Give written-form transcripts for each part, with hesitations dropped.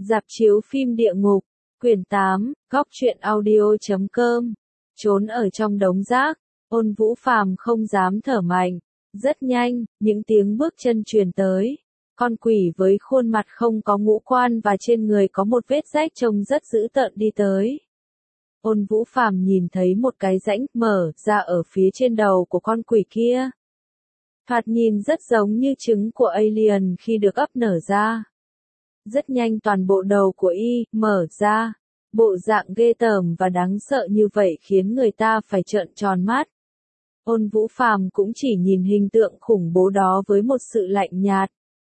Rạp chiếu phim địa ngục, quyển 8, góc truyện audio.com. Trốn ở trong đống rác, Ôn Vũ Phàm không dám thở mạnh. Rất nhanh, những tiếng bước chân truyền tới. Con quỷ với khuôn mặt không có ngũ quan và trên người có một vết rách trông rất dữ tợn đi tới. Ôn Vũ Phàm nhìn thấy một cái rãnh mở ra ở phía trên đầu của con quỷ kia. Thoạt nhìn rất giống như trứng của alien khi được ấp nở ra. Rất nhanh toàn bộ đầu của y mở ra. Bộ dạng ghê tởm và đáng sợ như vậy khiến người ta phải trợn tròn mắt. Ôn Vũ Phàm cũng chỉ nhìn hình tượng khủng bố đó với một sự lạnh nhạt.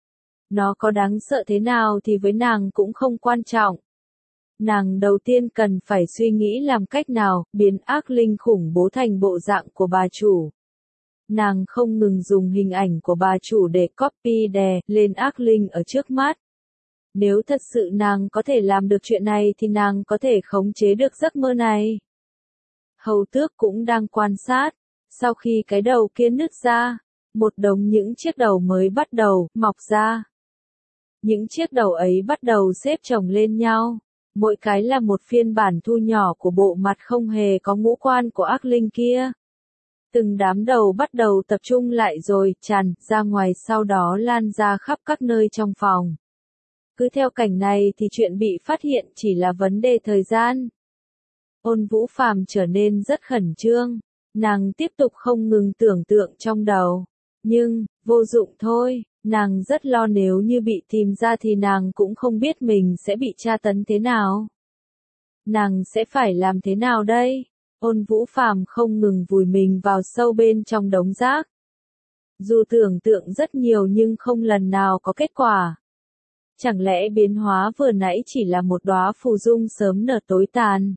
Nó có đáng sợ thế nào thì với nàng cũng không quan trọng. Nàng đầu tiên cần phải suy nghĩ làm cách nào biến ác linh khủng bố thành bộ dạng của bà chủ. Nàng không ngừng dùng hình ảnh của bà chủ để copy đè lên ác linh ở trước mắt. Nếu thật sự nàng có thể làm được chuyện này thì nàng có thể khống chế được giấc mơ này. Hầu Tước cũng đang quan sát. Sau khi cái đầu kia nứt ra, một đống những chiếc đầu mới bắt đầu mọc ra. Những chiếc đầu ấy bắt đầu xếp chồng lên nhau. Mỗi cái là một phiên bản thu nhỏ của bộ mặt không hề có ngũ quan của ác linh kia. Từng đám đầu bắt đầu tập trung lại rồi tràn ra ngoài, sau đó lan ra khắp các nơi trong phòng. Cứ theo cảnh này thì chuyện bị phát hiện chỉ là vấn đề thời gian. Ôn Vũ Phàm trở nên rất khẩn trương. Nàng tiếp tục không ngừng tưởng tượng trong đầu. Nhưng, vô dụng thôi, nàng rất lo nếu như bị tìm ra thì nàng cũng không biết mình sẽ bị tra tấn thế nào. Nàng sẽ phải làm thế nào đây? Ôn Vũ Phàm không ngừng vùi mình vào sâu bên trong đống rác. Dù tưởng tượng rất nhiều nhưng không lần nào có kết quả. Chẳng lẽ biến hóa vừa nãy chỉ là một đóa phù dung sớm nở tối tàn?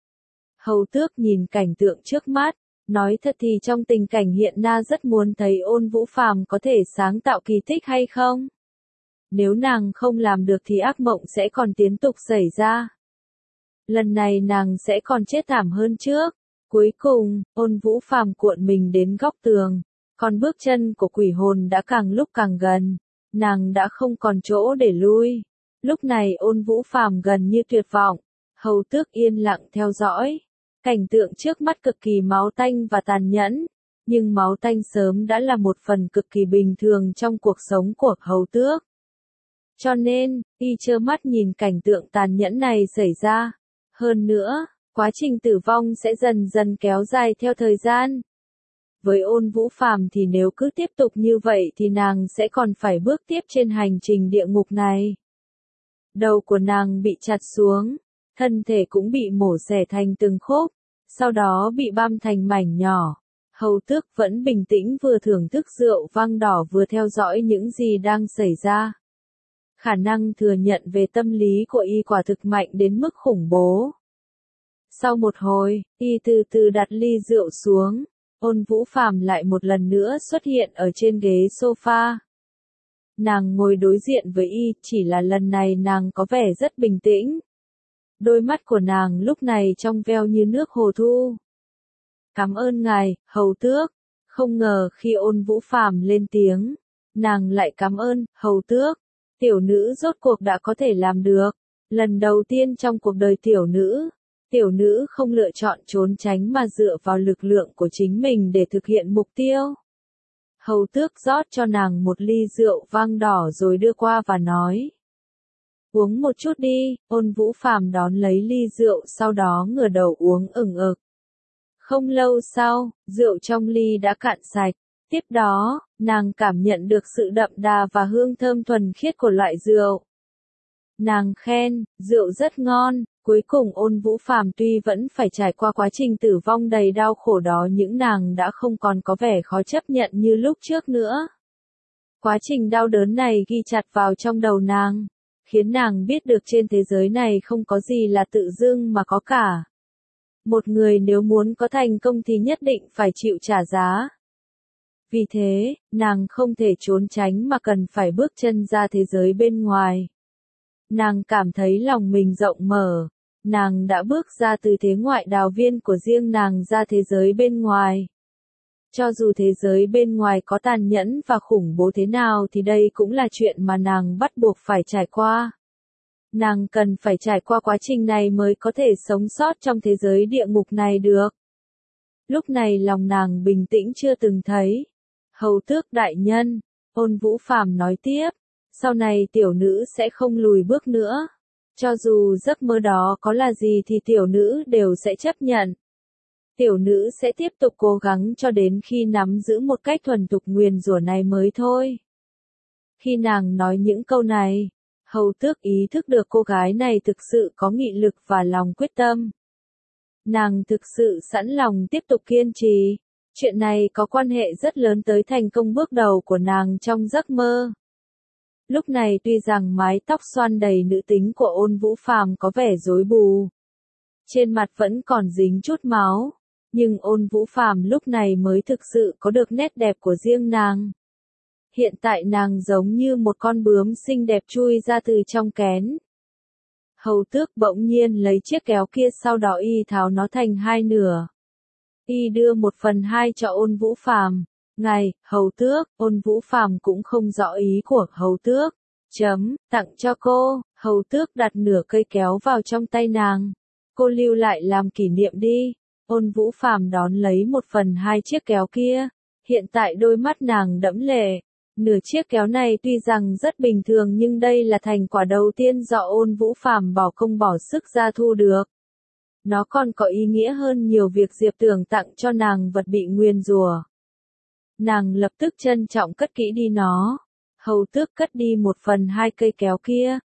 Hầu Tước nhìn cảnh tượng trước mắt. Nói thật thì trong tình cảnh hiện na rất muốn thấy Ôn Vũ Phàm có thể sáng tạo kỳ tích hay không? Nếu nàng không làm được thì ác mộng sẽ còn tiếp tục xảy ra. Lần này nàng sẽ còn chết thảm hơn trước. Cuối cùng, Ôn Vũ Phàm cuộn mình đến góc tường. Còn bước chân của quỷ hồn đã càng lúc càng gần. Nàng đã không còn chỗ để lui. Lúc này Ôn Vũ Phàm gần như tuyệt vọng. Hầu Tước yên lặng theo dõi. Cảnh tượng trước mắt cực kỳ máu tanh và tàn nhẫn, nhưng máu tanh sớm đã là một phần cực kỳ bình thường trong cuộc sống của Hầu Tước. Cho nên, y trơ mắt nhìn cảnh tượng tàn nhẫn này xảy ra. Hơn nữa, quá trình tử vong sẽ dần dần kéo dài theo thời gian. Với Ôn Vũ Phàm thì nếu cứ tiếp tục như vậy thì nàng sẽ còn phải bước tiếp trên hành trình địa ngục này. Đầu của nàng bị chặt xuống. Thân thể cũng bị mổ xẻ thành từng khúc, sau đó bị băm thành mảnh nhỏ. Hầu Tước vẫn bình tĩnh vừa thưởng thức rượu vang đỏ vừa theo dõi những gì đang xảy ra. Khả năng thừa nhận về tâm lý của y quả thực mạnh đến mức khủng bố. Sau một hồi, y từ từ đặt ly rượu xuống. Ôn Vũ Phàm lại một lần nữa xuất hiện ở trên ghế sofa. Nàng ngồi đối diện với y, chỉ là lần này nàng có vẻ rất bình tĩnh. Đôi mắt của nàng lúc này trong veo như nước hồ thu. Cảm ơn ngài, Hầu Tước. Không ngờ khi Ôn Vũ Phàm lên tiếng, nàng lại cảm ơn, Hầu Tước. Tiểu nữ rốt cuộc đã có thể làm được. Lần đầu tiên trong cuộc đời tiểu nữ không lựa chọn trốn tránh mà dựa vào lực lượng của chính mình để thực hiện mục tiêu. Hầu Tước rót cho nàng một ly rượu vang đỏ rồi đưa qua và nói. Uống một chút đi. Ôn Vũ Phàm đón lấy ly rượu sau đó ngửa đầu uống ửng ực. Không lâu sau, rượu trong ly đã cạn sạch. Tiếp đó, nàng cảm nhận được sự đậm đà và hương thơm thuần khiết của loại rượu. Nàng khen, rượu rất ngon. Cuối cùng Ôn Vũ Phàm tuy vẫn phải trải qua quá trình tử vong đầy đau khổ đó nhưng nàng đã không còn có vẻ khó chấp nhận như lúc trước nữa. Quá trình đau đớn này ghi chặt vào trong đầu nàng, khiến nàng biết được trên thế giới này không có gì là tự dưng mà có cả. Một người nếu muốn có thành công thì nhất định phải chịu trả giá. Vì thế, nàng không thể trốn tránh mà cần phải bước chân ra thế giới bên ngoài. Nàng cảm thấy lòng mình rộng mở. Nàng đã bước ra từ thế ngoại đào viên của riêng nàng ra thế giới bên ngoài. Cho dù thế giới bên ngoài có tàn nhẫn và khủng bố thế nào thì đây cũng là chuyện mà nàng bắt buộc phải trải qua. Nàng cần phải trải qua quá trình này mới có thể sống sót trong thế giới địa ngục này được. Lúc này lòng nàng bình tĩnh chưa từng thấy. Hầu tước đại nhân, Ôn Vũ Phàm nói tiếp, sau này tiểu nữ sẽ không lùi bước nữa. Cho dù giấc mơ đó có là gì thì tiểu nữ đều sẽ chấp nhận. Tiểu nữ sẽ tiếp tục cố gắng cho đến khi nắm giữ một cách thuần thục nguyền rủa này mới thôi. Khi nàng nói những câu này, hầu tước ý thức được cô gái này thực sự có nghị lực và lòng quyết tâm. Nàng thực sự sẵn lòng tiếp tục kiên trì. Chuyện này có quan hệ rất lớn tới thành công bước đầu của nàng trong giấc mơ. Lúc này tuy rằng mái tóc xoăn đầy nữ tính của Ôn Vũ Phàm có vẻ rối bù, trên mặt vẫn còn dính chút máu, nhưng Ôn Vũ Phàm lúc này mới thực sự có được nét đẹp của riêng nàng. Hiện tại nàng giống như một con bướm xinh đẹp chui ra từ trong kén. Hầu tước bỗng nhiên lấy chiếc kéo kia, sau đó y tháo nó thành hai nửa. Y đưa 1/2 cho Ôn Vũ Phàm. Ngài, hầu tước, Ôn Vũ Phàm cũng không rõ ý của hầu tước. Tặng cho cô, hầu tước đặt nửa cây kéo vào trong tay nàng. Cô lưu lại làm kỷ niệm đi. Ôn Vũ Phàm đón lấy 1/2 chiếc kéo kia. Hiện tại đôi mắt nàng đẫm lệ. Nửa chiếc kéo này tuy rằng rất bình thường nhưng đây là thành quả đầu tiên do Ôn Vũ Phàm bỏ công bỏ sức ra thu được. Nó còn có ý nghĩa hơn nhiều việc Diệp Tường tặng cho nàng vật bị nguyền rủa. Nàng lập tức trân trọng cất kỹ đi nó. Hầu tước cất đi 1/2 cây kéo kia.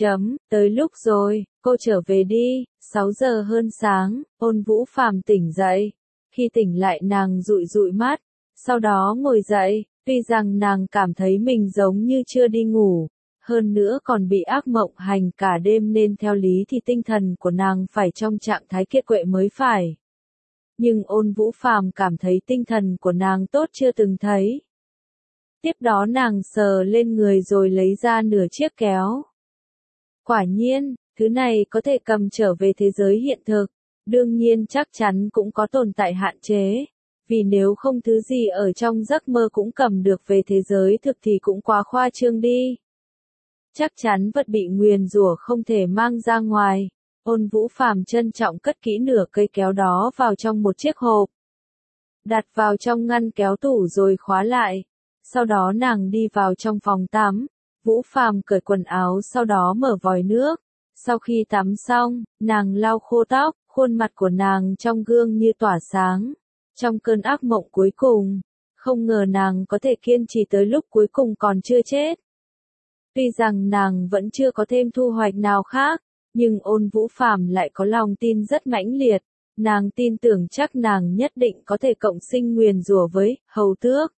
Tới lúc rồi, cô trở về đi. 6 giờ hơn sáng, Ôn Vũ Phàm tỉnh dậy. Khi tỉnh lại nàng dụi dụi mắt, sau đó ngồi dậy. Tuy rằng nàng cảm thấy mình giống như chưa đi ngủ, hơn nữa còn bị ác mộng hành cả đêm nên theo lý thì tinh thần của nàng phải trong trạng thái kiệt quệ mới phải. Nhưng Ôn Vũ Phàm cảm thấy tinh thần của nàng tốt chưa từng thấy. Tiếp đó nàng sờ lên người rồi lấy ra nửa chiếc kéo. Quả nhiên, thứ này có thể cầm trở về thế giới hiện thực, đương nhiên chắc chắn cũng có tồn tại hạn chế. Vì nếu không thứ gì ở trong giấc mơ cũng cầm được về thế giới thực thì cũng quá khoa trương đi. Chắc chắn vật bị nguyền rủa không thể mang ra ngoài. Ôn Vũ Phàm trân trọng cất kỹ nửa cây kéo đó vào trong một chiếc hộp. Đặt vào trong ngăn kéo tủ rồi khóa lại. Sau đó nàng đi vào trong phòng tắm. Vũ Phàm cởi quần áo sau đó mở vòi nước. Sau khi tắm xong, nàng lau khô tóc, khuôn mặt của nàng trong gương như tỏa sáng. Trong cơn ác mộng cuối cùng, không ngờ nàng có thể kiên trì tới lúc cuối cùng còn chưa chết. Tuy rằng nàng vẫn chưa có thêm thu hoạch nào khác, nhưng Ôn Vũ Phàm lại có lòng tin rất mãnh liệt. Nàng tin tưởng chắc nàng nhất định có thể cộng sinh nguyền rủa với hầu tước.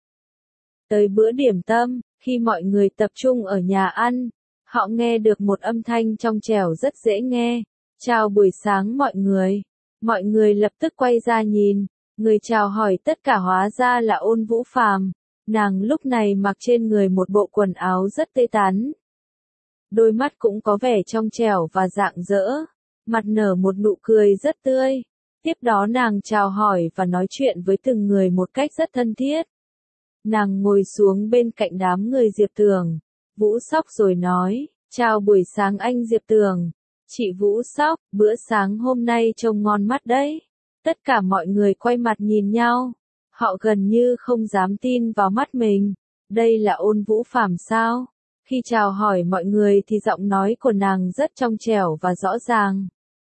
Tới bữa điểm tâm, khi mọi người tập trung ở nhà ăn, họ nghe được một âm thanh trong trẻo rất dễ nghe. Chào buổi sáng mọi người. Mọi người lập tức quay ra nhìn. Người chào hỏi tất cả hóa ra là Ôn Vũ Phàm. Nàng lúc này mặc trên người một bộ quần áo rất tươi tắn. Đôi mắt cũng có vẻ trong trẻo và rạng rỡ. Mặt nở một nụ cười rất tươi. Tiếp đó nàng chào hỏi và nói chuyện với từng người một cách rất thân thiết. Nàng ngồi xuống bên cạnh đám người Diệp Tường, Vũ Sóc rồi nói, chào buổi sáng anh Diệp Tường. Chị Vũ Sóc, bữa sáng hôm nay trông ngon mắt đấy. Tất cả mọi người quay mặt nhìn nhau. Họ gần như không dám tin vào mắt mình. Đây là Ôn Vũ Phàm sao? Khi chào hỏi mọi người thì giọng nói của nàng rất trong trẻo và rõ ràng.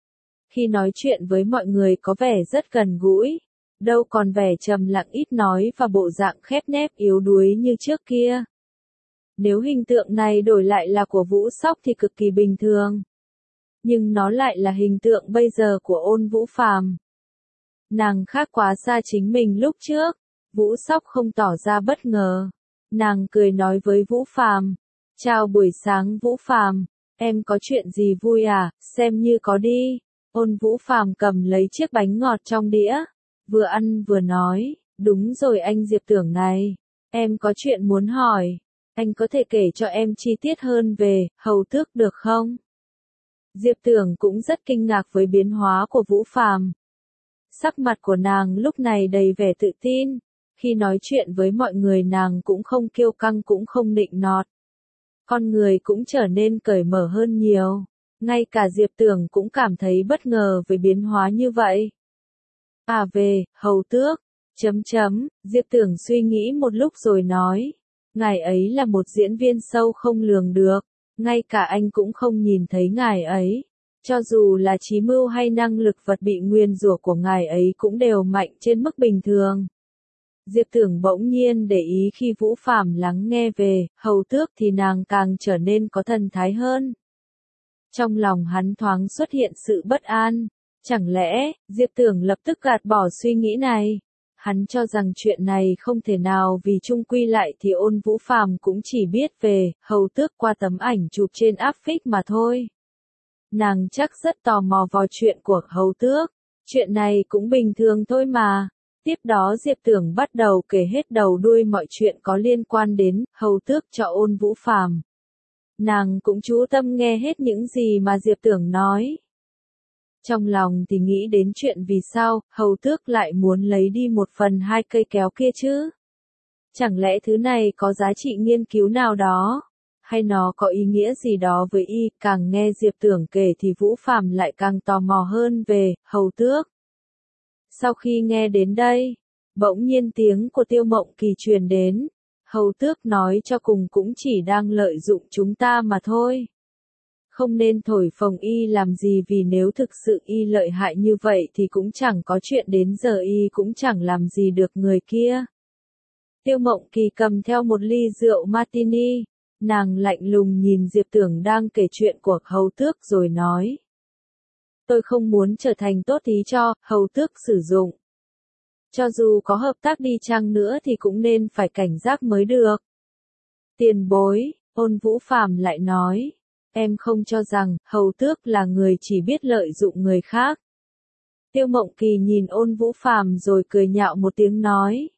Khi nói chuyện với mọi người có vẻ rất gần gũi. Đâu còn vẻ trầm lặng ít nói và bộ dạng khép nép yếu đuối như trước kia. Nếu hình tượng này đổi lại là của Vũ Sóc thì cực kỳ bình thường. Nhưng nó lại là hình tượng bây giờ của Ôn Vũ Phàm. Nàng khác quá xa chính mình lúc trước. Vũ Sóc không tỏ ra bất ngờ. Nàng cười nói với Vũ Phàm, chào buổi sáng Vũ Phàm, em có chuyện gì vui à, xem như có đi. Ôn Vũ Phàm cầm lấy chiếc bánh ngọt trong đĩa, vừa ăn vừa nói, đúng rồi anh Diệp Tưởng này, em có chuyện muốn hỏi, anh có thể kể cho em chi tiết hơn về hầu tước được không? Diệp Tưởng cũng rất kinh ngạc với biến hóa của Vũ Phàm. Sắc mặt của nàng lúc này đầy vẻ tự tin, khi nói chuyện với mọi người nàng cũng không kiêu căng cũng không nịnh nọt. Con người cũng trở nên cởi mở hơn nhiều. Ngay cả Diệp Tưởng cũng cảm thấy bất ngờ với biến hóa như vậy. À về, hầu tước, Diệp Tưởng suy nghĩ một lúc rồi nói. Ngài ấy là một diễn viên sâu không lường được, ngay cả anh cũng không nhìn thấy ngài ấy. Cho dù là trí mưu hay năng lực vật bị nguyền rủa của ngài ấy cũng đều mạnh trên mức bình thường. Diệp Tưởng bỗng nhiên để ý khi Vũ Phàm lắng nghe về hầu tước thì nàng càng trở nên có thần thái hơn. Trong lòng hắn thoáng xuất hiện sự bất an. Chẳng lẽ, Diệp Tưởng lập tức gạt bỏ suy nghĩ này. Hắn cho rằng chuyện này không thể nào vì chung quy lại thì Ôn Vũ Phàm cũng chỉ biết về hầu tước qua tấm ảnh chụp trên áp phích mà thôi. Nàng chắc rất tò mò vào chuyện của hầu tước. Chuyện này cũng bình thường thôi mà. Tiếp đó Diệp Tưởng bắt đầu kể hết đầu đuôi mọi chuyện có liên quan đến hầu tước cho Ôn Vũ Phàm. Nàng cũng chú tâm nghe hết những gì mà Diệp Tưởng nói. Trong lòng thì nghĩ đến chuyện vì sao hầu tước lại muốn lấy đi 1/2 cây kéo kia chứ. Chẳng lẽ thứ này có giá trị nghiên cứu nào đó? Hay nó có ý nghĩa gì đó với y? Càng nghe Diệp Tưởng kể thì Vũ Phàm lại càng tò mò hơn về hầu tước. Sau khi nghe đến đây, bỗng nhiên tiếng của Tiêu Mộng Kỳ truyền đến. Hầu tước nói cho cùng cũng chỉ đang lợi dụng chúng ta mà thôi. Không nên thổi phồng y làm gì, vì nếu thực sự y lợi hại như vậy thì cũng chẳng có chuyện đến giờ y cũng chẳng làm gì được người kia. Tiêu Mộng Kỳ cầm theo một ly rượu martini, nàng lạnh lùng nhìn Diệp Tưởng đang kể chuyện của hầu tước rồi nói. Tôi không muốn trở thành tốt ý cho hầu tước sử dụng. Cho dù có hợp tác đi chăng nữa thì cũng nên phải cảnh giác mới được. Tiền bối, Ôn Vũ Phàm lại nói. Em không cho rằng hầu tước là người chỉ biết lợi dụng người khác. Tiêu Mộng Kỳ nhìn Ôn Vũ Phàm rồi cười nhạo một tiếng nói.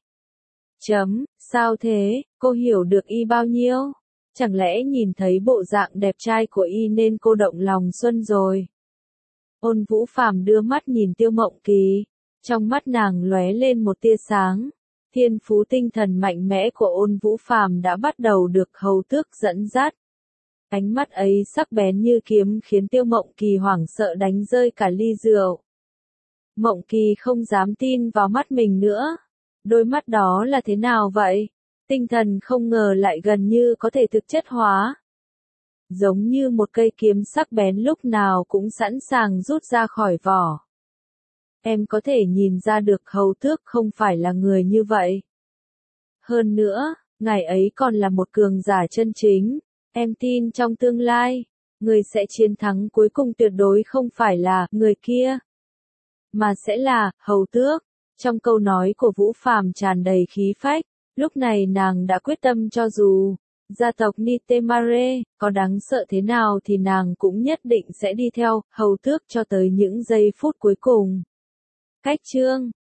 Sao thế, cô hiểu được y bao nhiêu? Chẳng lẽ nhìn thấy bộ dạng đẹp trai của y nên cô động lòng xuân rồi? Ôn Vũ Phàm đưa mắt nhìn Tiêu Mộng Kỳ, trong mắt nàng lóe lên một tia sáng. Thiên phú tinh thần mạnh mẽ của Ôn Vũ Phàm đã bắt đầu được hầu tước dẫn dắt. Ánh mắt ấy sắc bén như kiếm khiến Tiêu Mộng Kỳ hoảng sợ đánh rơi cả ly rượu. Mộng Kỳ không dám tin vào mắt mình nữa. Đôi mắt đó là thế nào vậy? Tinh thần không ngờ lại gần như có thể thực chất hóa. Giống như một cây kiếm sắc bén lúc nào cũng sẵn sàng rút ra khỏi vỏ. Em có thể nhìn ra được hầu tước không phải là người như vậy. Hơn nữa, ngài ấy còn là một cường giả chân chính. Em tin trong tương lai, người sẽ chiến thắng cuối cùng tuyệt đối không phải là người kia, mà sẽ là hầu tước. Trong câu nói của Vũ Phàm tràn đầy khí phách, lúc này nàng đã quyết tâm cho dù gia tộc Nitemare có đáng sợ thế nào thì nàng cũng nhất định sẽ đi theo hầu tước cho tới những giây phút cuối cùng. Cách chương